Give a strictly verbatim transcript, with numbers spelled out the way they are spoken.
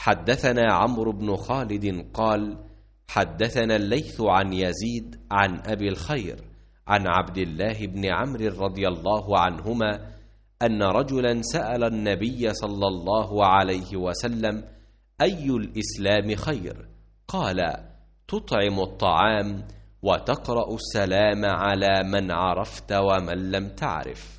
حدثنا عمرو بن خالد قال حدثنا الليث عن يزيد عن أبي الخير عن عبد الله بن عمرو رضي الله عنهما أن رجلا سأل النبي صلى الله عليه وسلم أي الإسلام خير؟ قال تطعم الطعام وتقرأ السلام على من عرفت ومن لم تعرف.